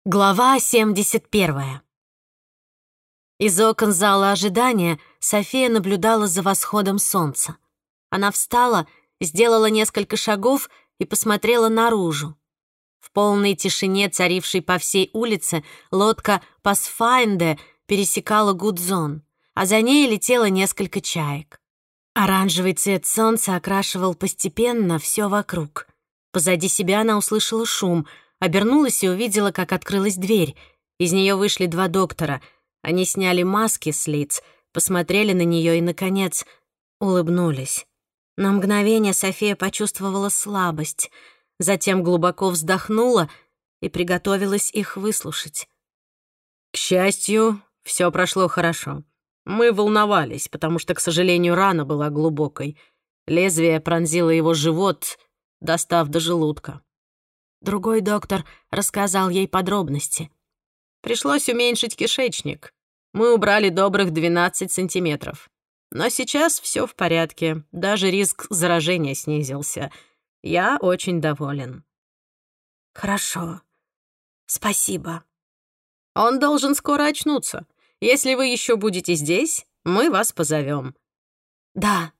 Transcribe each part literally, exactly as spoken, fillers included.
Глава семьдесят первая. Из окон зала ожидания София наблюдала за восходом солнца. Она встала, сделала несколько шагов и посмотрела наружу. В полной тишине, царившей по всей улице, лодка Pathfinder пересекала Гудзон, а за ней летело несколько чаек. Оранжевый цвет солнца окрашивал постепенно все вокруг. Позади себя она услышала шум — обернулась и увидела, как открылась дверь. Из нее вышли два доктора. Они сняли маски с лиц, посмотрели на нее и, наконец, улыбнулись. На мгновение София почувствовала слабость, затем глубоко вздохнула и приготовилась их выслушать. К счастью, все прошло хорошо. Мы волновались, потому что, к сожалению, рана была глубокой. Лезвие пронзило его живот, достав до желудка. Другой доктор рассказал ей подробности. Пришлось уменьшить кишечник. Мы убрали добрых двенадцать сантиметров. Но сейчас все в порядке, даже риск заражения снизился. Я очень доволен. Хорошо. Спасибо. Он должен скоро очнуться. Если вы еще будете здесь, мы вас позовем. Да,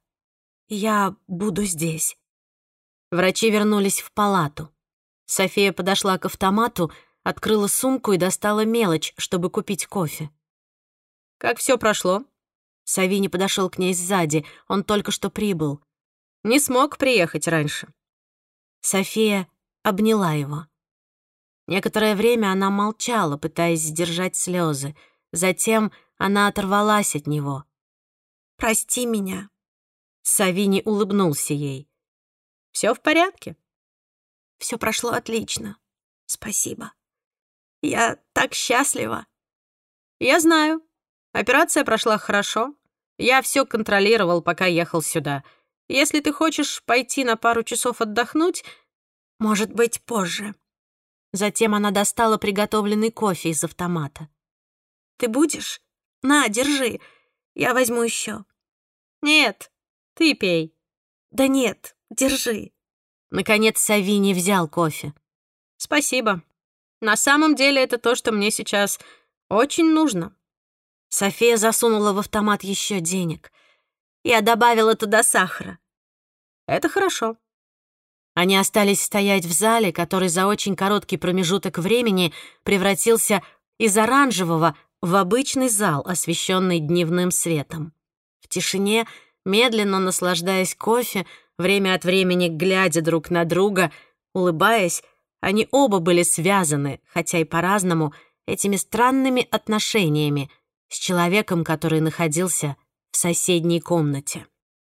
я буду здесь. Врачи вернулись в палату. София подошла к автомату, открыла сумку и достала мелочь, чтобы купить кофе. «Как все прошло?» Савини подошел к ней сзади, он только что прибыл. «Не смог приехать раньше». София обняла его. Некоторое время она молчала, пытаясь сдержать слезы. Затем она оторвалась от него. «Прости меня». Савини улыбнулся ей. «Все в порядке?» Все прошло отлично. Спасибо. Я так счастлива. Я знаю. Операция прошла хорошо. Я все контролировал, пока ехал сюда. Если ты хочешь пойти на пару часов отдохнуть... Может быть, позже. Затем она достала приготовленный кофе из автомата. Ты будешь? На, держи. Я возьму еще. Нет, ты пей. Да нет, держи. Наконец Савини взял кофе. «Спасибо. На самом деле это то, что мне сейчас очень нужно». София засунула в автомат еще денег. Я добавила туда сахара. «Это хорошо». Они остались стоять в зале, который за очень короткий промежуток времени превратился из оранжевого в обычный зал, освещенный дневным светом. В тишине, медленно наслаждаясь кофе, время от времени глядя друг на друга, улыбаясь, они оба были связаны, хотя и по-разному, этими странными отношениями с человеком, который находился в соседней комнате.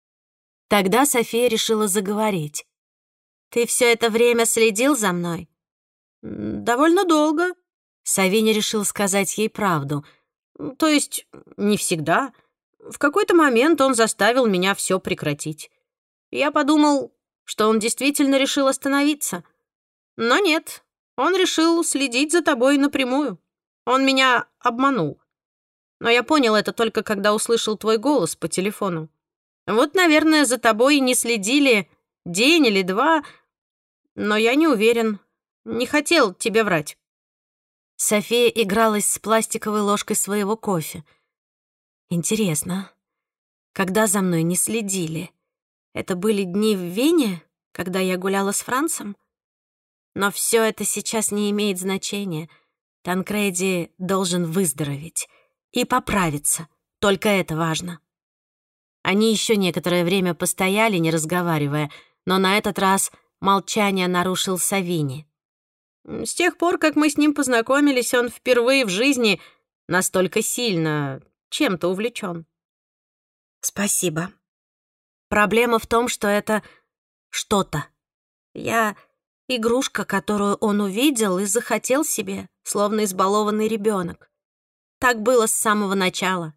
Тогда София решила заговорить. «Ты все это время следил за мной?» «Довольно долго». Савини решил сказать ей правду. «То есть не всегда. В какой-то момент он заставил меня все прекратить. Я подумал, что он действительно решил остановиться. Но нет, он решил следить за тобой напрямую. Он меня обманул. Но я понял это только когда услышал твой голос по телефону. Вот, наверное, за тобой не следили день или два, но я не уверен. Не хотел тебе врать». София игралась с пластиковой ложкой своего кофе. «Интересно, когда за мной не следили? Это были дни в Вене, когда я гуляла с Францем? Но все это сейчас не имеет значения. Танкреди должен выздороветь и поправиться. Только это важно». Они еще некоторое время постояли, не разговаривая, но на этот раз молчание нарушил Савини. «С тех пор, как мы с ним познакомились, он впервые в жизни настолько сильно чем-то увлечен». «Спасибо. Проблема в том, что это что-то. Я игрушка, которую он увидел и захотел себе, словно избалованный ребенок. Так было с самого начала».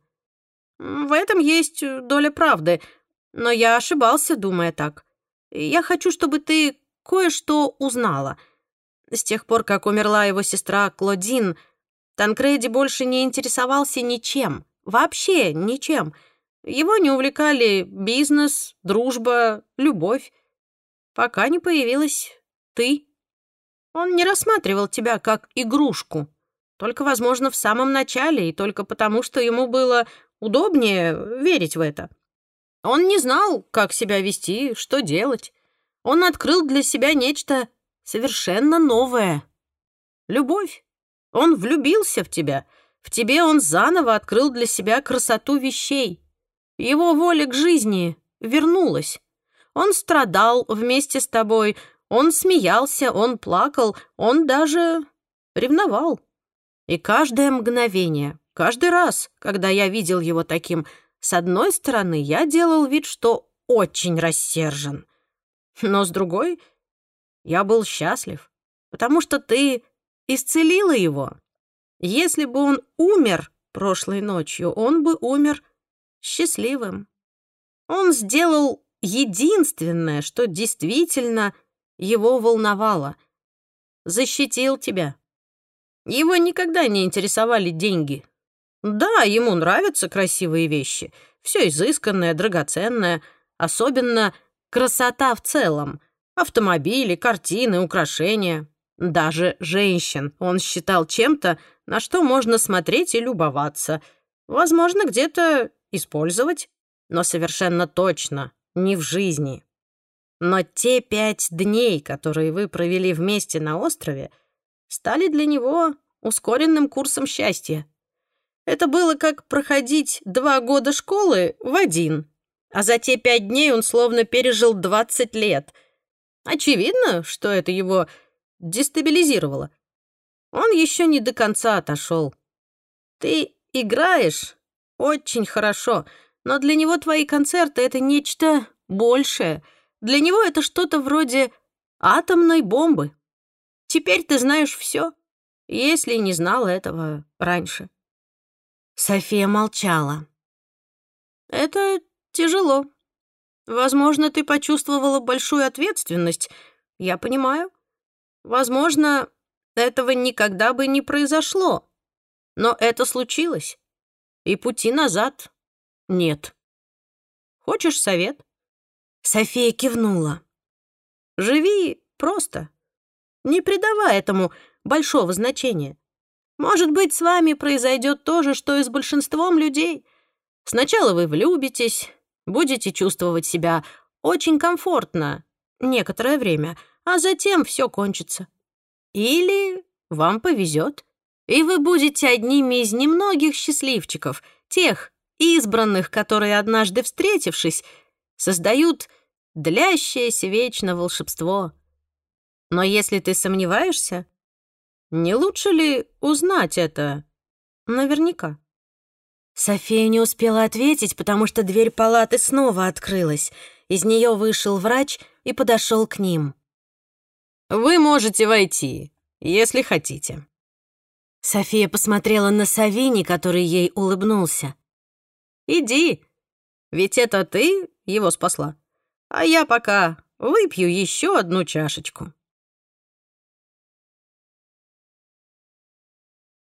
«В этом есть доля правды, но я ошибался, думая так. Я хочу, чтобы ты кое-что узнала. С тех пор, как умерла его сестра Клодин, Танкреди больше не интересовался ничем, вообще ничем. Его не увлекали бизнес, дружба, любовь, пока не появилась ты». Он не рассматривал тебя как игрушку. Только, возможно, в самом начале, и только потому, что ему было удобнее верить в это. Он не знал, как себя вести, что делать. Он открыл для себя нечто совершенно новое. Любовь. Он влюбился в тебя. В тебе он заново открыл для себя красоту вещей. Его воля к жизни вернулась. Он страдал вместе с тобой, он смеялся, он плакал, он даже ревновал. И каждое мгновение, каждый раз, когда я видел его таким, с одной стороны, я делал вид, что очень рассержен. Но с другой, я был счастлив, потому что ты исцелила его. Если бы он умер прошлой ночью, он бы умер счастливым. Он сделал единственное, что действительно его волновало. Защитил тебя. Его никогда не интересовали деньги. Да, ему нравятся красивые вещи, все изысканное, драгоценное, особенно красота в целом. Автомобили, картины, украшения. Даже женщин он считал чем-то, на что можно смотреть и любоваться. Возможно, где-то использовать, но совершенно точно не в жизни. Но те пять дней, которые вы провели вместе на острове, стали для него ускоренным курсом счастья. Это было как проходить два года школы в один, а за те пять дней он словно пережил двадцать лет. Очевидно, что это его дестабилизировало. Он еще не до конца отошел. Ты играешь очень хорошо, но для него твои концерты — это нечто большее. Для него это что-то вроде атомной бомбы. Теперь ты знаешь все, если не знала этого раньше. София молчала. Это тяжело. Возможно, ты почувствовала большую ответственность. Я понимаю. Возможно, этого никогда бы не произошло. Но это случилось. И пути назад нет. Хочешь совет? София кивнула. Живи просто. Не придавай этому большого значения. Может быть, с вами произойдет то же, что и с большинством людей. Сначала вы влюбитесь, будете чувствовать себя очень комфортно некоторое время, а затем все кончится. Или вам повезет, и вы будете одними из немногих счастливчиков, тех избранных, которые, однажды встретившись, создают длящееся вечно волшебство. Но если ты сомневаешься, не лучше ли узнать это наверняка? София не успела ответить, потому что дверь палаты снова открылась. Из нее вышел врач и подошел к ним. «Вы можете войти, если хотите». София посмотрела на Савини, который ей улыбнулся. «Иди, ведь это ты его спасла, а я пока выпью еще одну чашечку».